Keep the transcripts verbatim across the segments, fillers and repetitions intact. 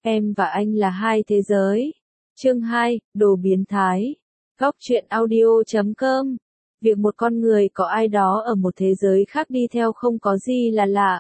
Em và anh là hai thế giới. Chương hai, đồ biến thái. Góc truyện audio chấm com. Việc một con người có ai đó ở một thế giới khác đi theo không có gì là lạ.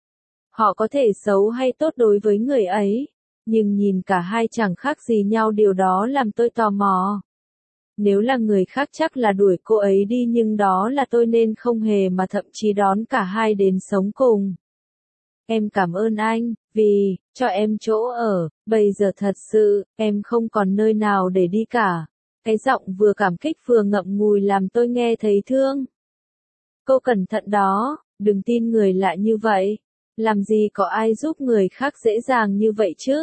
Họ có thể xấu hay tốt đối với người ấy, nhưng nhìn cả hai chẳng khác gì nhau, điều đó làm tôi tò mò. Nếu là người khác chắc là đuổi cô ấy đi, nhưng đó là tôi nên không hề mà thậm chí đón cả hai đến sống cùng. Em cảm ơn anh, vì, cho em chỗ ở, bây giờ thật sự, em không còn nơi nào để đi cả. Cái giọng vừa cảm kích vừa ngậm ngùi làm tôi nghe thấy thương. Cô cẩn thận đó, đừng tin người lạ như vậy. Làm gì có ai giúp người khác dễ dàng như vậy chứ?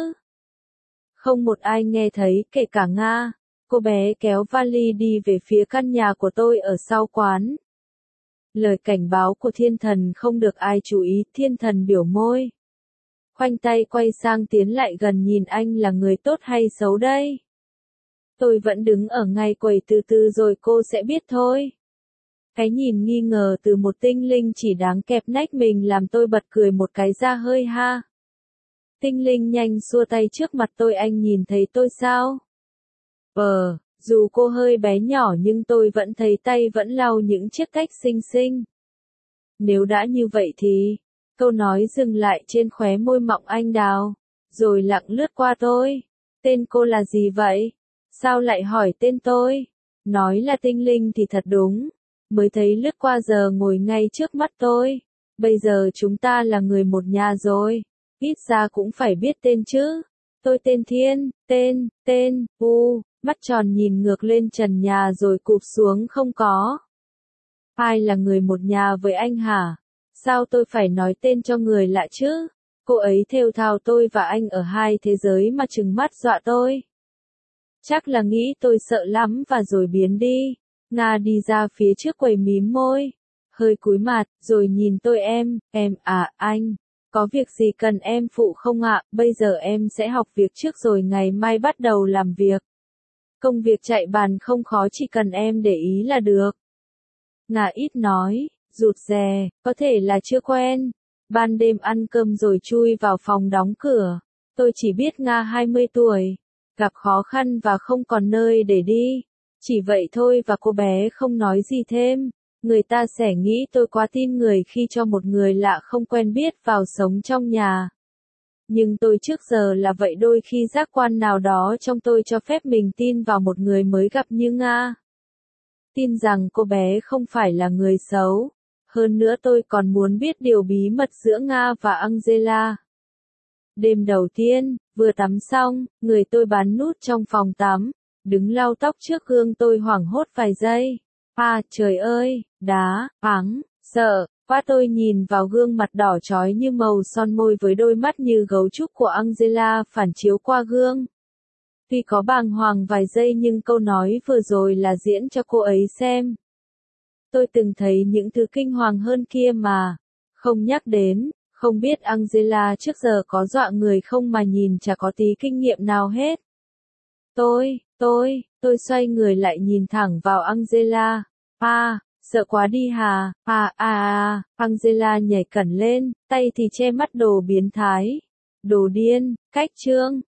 Không một ai nghe thấy, kể cả Nga. Cô bé kéo vali đi về phía căn nhà của tôi ở sau quán. Lời cảnh báo của thiên thần không được ai chú ý, thiên thần biểu môi. Khoanh tay quay sang tiến lại gần, nhìn anh là người tốt hay xấu đây? Tôi vẫn đứng ở ngay quầy, từ từ rồi cô sẽ biết thôi. Cái nhìn nghi ngờ từ một tinh linh chỉ đáng kẹp nách mình làm tôi bật cười một cái ra hơi ha. Tinh linh nhanh xua tay trước mặt tôi, anh nhìn thấy tôi sao? Ờ, dù cô hơi bé nhỏ nhưng tôi vẫn thấy tay vẫn lau những chiếc cách xinh xinh. Nếu đã như vậy thì, câu nói dừng lại trên khóe môi mọng anh đào, rồi lặng lướt qua tôi. Tên cô là gì vậy? Sao lại hỏi tên tôi? Nói là tinh linh thì thật đúng. Mới thấy lướt qua giờ ngồi ngay trước mắt tôi. Bây giờ chúng ta là người một nhà rồi. Ít ra cũng phải biết tên chứ. Tôi tên Thiên, tên, tên, U. Mắt tròn nhìn ngược lên trần nhà rồi cụp xuống, không có. Ai là người một nhà với anh hả? Sao tôi phải nói tên cho người lạ chứ? Cô ấy thều thào tôi và anh ở hai thế giới mà trừng mắt dọa tôi. Chắc là nghĩ tôi sợ lắm và rồi biến đi. Nga đi ra phía trước quầy mím môi, hơi cúi mặt, rồi nhìn tôi. Em, em à, anh, có việc gì cần em phụ không ạ? Bây giờ em sẽ học việc trước rồi ngày mai bắt đầu làm việc. Công việc chạy bàn không khó, chỉ cần em để ý là được. Nga ít nói, rụt rè, có thể là chưa quen. Ban đêm ăn cơm rồi chui vào phòng đóng cửa. Tôi chỉ biết Nga hai mươi tuổi, gặp khó khăn và không còn nơi để đi. Chỉ vậy thôi và cô bé không nói gì thêm. Người ta sẽ nghĩ tôi quá tin người khi cho một người lạ không quen biết vào sống trong nhà. Nhưng tôi trước giờ là vậy, đôi khi giác quan nào đó trong tôi cho phép mình tin vào một người mới gặp như Nga. Tin rằng cô bé không phải là người xấu. Hơn nữa tôi còn muốn biết điều bí mật giữa Nga và Angela. Đêm đầu tiên, vừa tắm xong, người tôi bắn nút trong phòng tắm. Đứng lau tóc trước gương tôi hoảng hốt vài giây. À, trời ơi, đá, ắng, sợ, quá. Tôi nhìn vào gương mặt đỏ chói như màu son môi với đôi mắt như gấu trúc của Angela phản chiếu qua gương. Tuy có bàng hoàng vài giây nhưng câu nói vừa rồi là diễn cho cô ấy xem. Tôi từng thấy những thứ kinh hoàng hơn kia mà. Không nhắc đến, không biết Angela trước giờ có dọa người không mà nhìn chả có tí kinh nghiệm nào hết. Tôi, tôi, tôi xoay người lại nhìn thẳng vào Angela. À, sợ quá đi hà, à, à, à, Angela nhảy cẩn lên, tay thì che mắt. Đồ biến thái, đồ điên, cách trương,